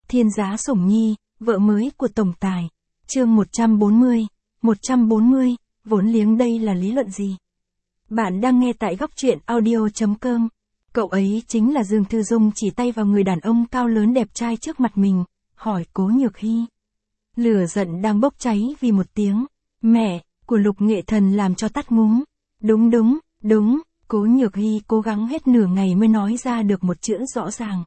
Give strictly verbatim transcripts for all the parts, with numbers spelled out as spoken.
Thiên Giá Sủng Nhi, vợ mới của tổng tài. Chương một trăm bốn mươi. một trăm bốn mươi, vốn liếng đây là lý luận gì? Bạn đang nghe tại góc truyện audio chấm com. Cậu ấy chính là Dương Thư Dung chỉ tay vào người đàn ông cao lớn đẹp trai trước mặt mình, hỏi Cố Nhược Hy. Lửa giận đang bốc cháy vì một tiếng mẹ của Lục Nghệ Thần làm cho tắt ngúm. Đúng đúng, đúng, Cố Nhược Hy cố gắng hết nửa ngày mới nói ra được một chữ rõ ràng.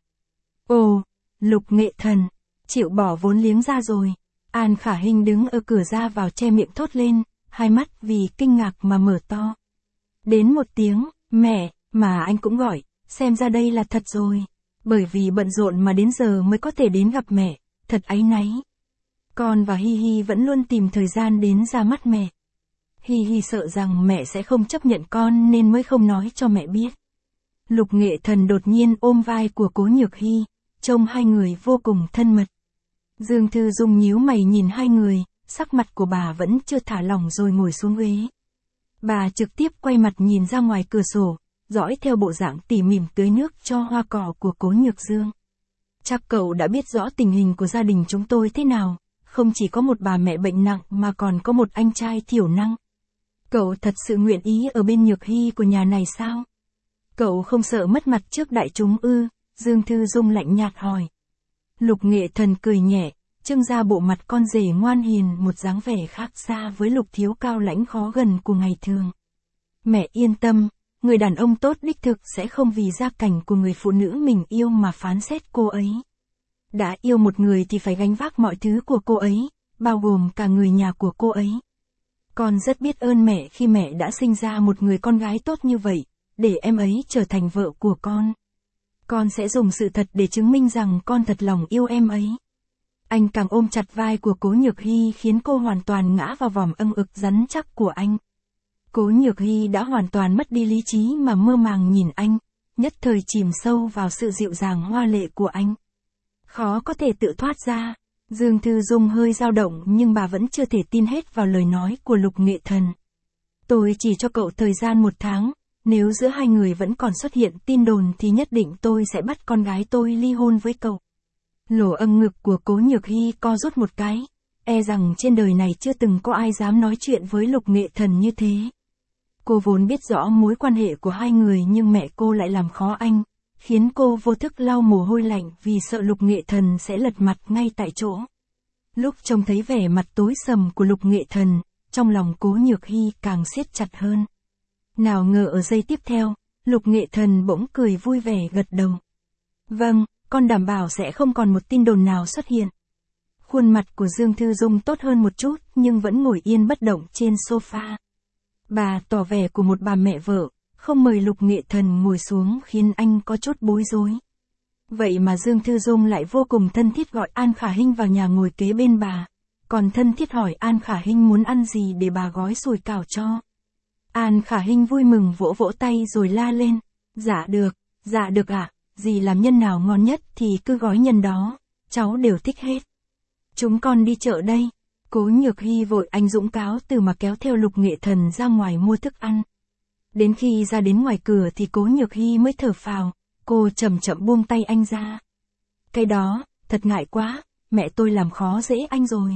Ồ, Lục Nghệ Thần, chịu bỏ vốn liếng ra rồi. An Khả Hinh đứng ở cửa ra vào che miệng thốt lên, hai mắt vì kinh ngạc mà mở to. Đến một tiếng, mẹ, mà anh cũng gọi, xem ra đây là thật rồi. Bởi vì bận rộn mà đến giờ mới có thể đến gặp mẹ, thật áy náy. Con và Hi Hi vẫn luôn tìm thời gian đến ra mắt mẹ. Hi Hi sợ rằng mẹ sẽ không chấp nhận con nên mới không nói cho mẹ biết. Lục Nghệ Thần đột nhiên ôm vai của Cố Nhược Hy, trông hai người vô cùng thân mật. Dương Thư Dung nhíu mày nhìn hai người, sắc mặt của bà vẫn chưa thả lỏng rồi ngồi xuống ghế. Bà trực tiếp quay mặt nhìn ra ngoài cửa sổ, dõi theo bộ dạng tỉ mỉm tưới nước cho hoa cỏ của Cố Nhược Dương. Chắc cậu đã biết rõ tình hình của gia đình chúng tôi thế nào, không chỉ có một bà mẹ bệnh nặng mà còn có một anh trai thiểu năng. Cậu thật sự nguyện ý ở bên Nhược Hy của nhà này sao? Cậu không sợ mất mặt trước đại chúng ư? Dương Thư Dung lạnh nhạt hỏi. Lục Nghệ Thần cười nhẹ, trưng ra bộ mặt con rể ngoan hiền, một dáng vẻ khác xa với Lục thiếu cao lãnh khó gần của ngày thường. Mẹ yên tâm, người đàn ông tốt đích thực sẽ không vì gia cảnh của người phụ nữ mình yêu mà phán xét cô ấy. Đã yêu một người thì phải gánh vác mọi thứ của cô ấy, bao gồm cả người nhà của cô ấy. Con rất biết ơn mẹ khi mẹ đã sinh ra một người con gái tốt như vậy, để em ấy trở thành vợ của con. Con sẽ dùng sự thật để chứng minh rằng con thật lòng yêu em ấy. Anh càng ôm chặt vai của Cố Nhược Hy khiến cô hoàn toàn ngã vào vòng âng ực rắn chắc của anh. Cố Nhược Hy đã hoàn toàn mất đi lý trí mà mơ màng nhìn anh, nhất thời chìm sâu vào sự dịu dàng hoa lệ của anh. Khó có thể tự thoát ra. Dương Thư Dung hơi dao động nhưng bà vẫn chưa thể tin hết vào lời nói của Lục Nghệ Thần. Tôi chỉ cho cậu thời gian một tháng, nếu giữa hai người vẫn còn xuất hiện tin đồn thì nhất định tôi sẽ bắt con gái tôi ly hôn với cậu. Lỗ âng ngực của Cố Nhược Hy co rút một cái, e rằng trên đời này chưa từng có ai dám nói chuyện với Lục Nghệ Thần như thế. Cô vốn biết rõ mối quan hệ của hai người nhưng mẹ cô lại làm khó anh, khiến cô vô thức lau mồ hôi lạnh vì sợ Lục Nghệ Thần sẽ lật mặt ngay tại chỗ. Lúc trông thấy vẻ mặt tối sầm của Lục Nghệ Thần, trong lòng Cố Nhược Hy càng siết chặt hơn. Nào ngờ ở giây tiếp theo, Lục Nghệ Thần bỗng cười vui vẻ gật đầu. Vâng, con đảm bảo sẽ không còn một tin đồn nào xuất hiện. Khuôn mặt của Dương Thư Dung tốt hơn một chút nhưng vẫn ngồi yên bất động trên sofa. Bà tỏ vẻ của một bà mẹ vợ, không mời Lục Nghệ Thần ngồi xuống khiến anh có chút bối rối. Vậy mà Dương Thư Dung lại vô cùng thân thiết gọi An Khả Hinh vào nhà ngồi kế bên bà, còn thân thiết hỏi An Khả Hinh muốn ăn gì để bà gói sủi cảo cho. An Khả Hinh vui mừng vỗ vỗ tay rồi la lên. Dạ được, dạ được ạ, à, dì làm nhân nào ngon nhất thì cứ gói nhân đó, cháu đều thích hết. Chúng con đi chợ đây. Cố Nhược Hy vội anh dũng cáo từ mà kéo theo Lục Nghệ Thần ra ngoài mua thức ăn. Đến khi ra đến ngoài cửa thì Cố Nhược Hy mới thở phào, cô chậm chậm buông tay anh ra. Cái đó, thật ngại quá, mẹ tôi làm khó dễ anh rồi.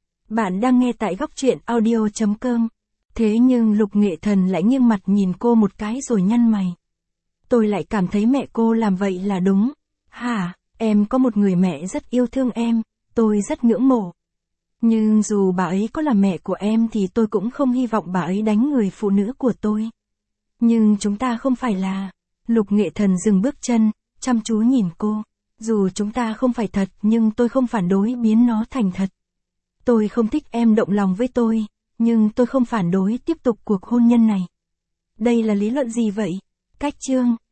Bạn đang nghe tại góc truyện audio chấm com. Thế nhưng Lục Nghệ Thần lại nghiêng mặt nhìn cô một cái rồi nhăn mày. Tôi lại cảm thấy mẹ cô làm vậy là đúng. Hả, em có một người mẹ rất yêu thương em, tôi rất ngưỡng mộ. Nhưng dù bà ấy có là mẹ của em thì tôi cũng không hy vọng bà ấy đánh người phụ nữ của tôi. Nhưng chúng ta không phải là... Lục Nghệ Thần dừng bước chân, chăm chú nhìn cô. Dù chúng ta không phải thật nhưng tôi không phản đối biến nó thành thật. Tôi không thích em động lòng với tôi, nhưng tôi không phản đối tiếp tục cuộc hôn nhân này. Đây là lý luận gì vậy? Cách chương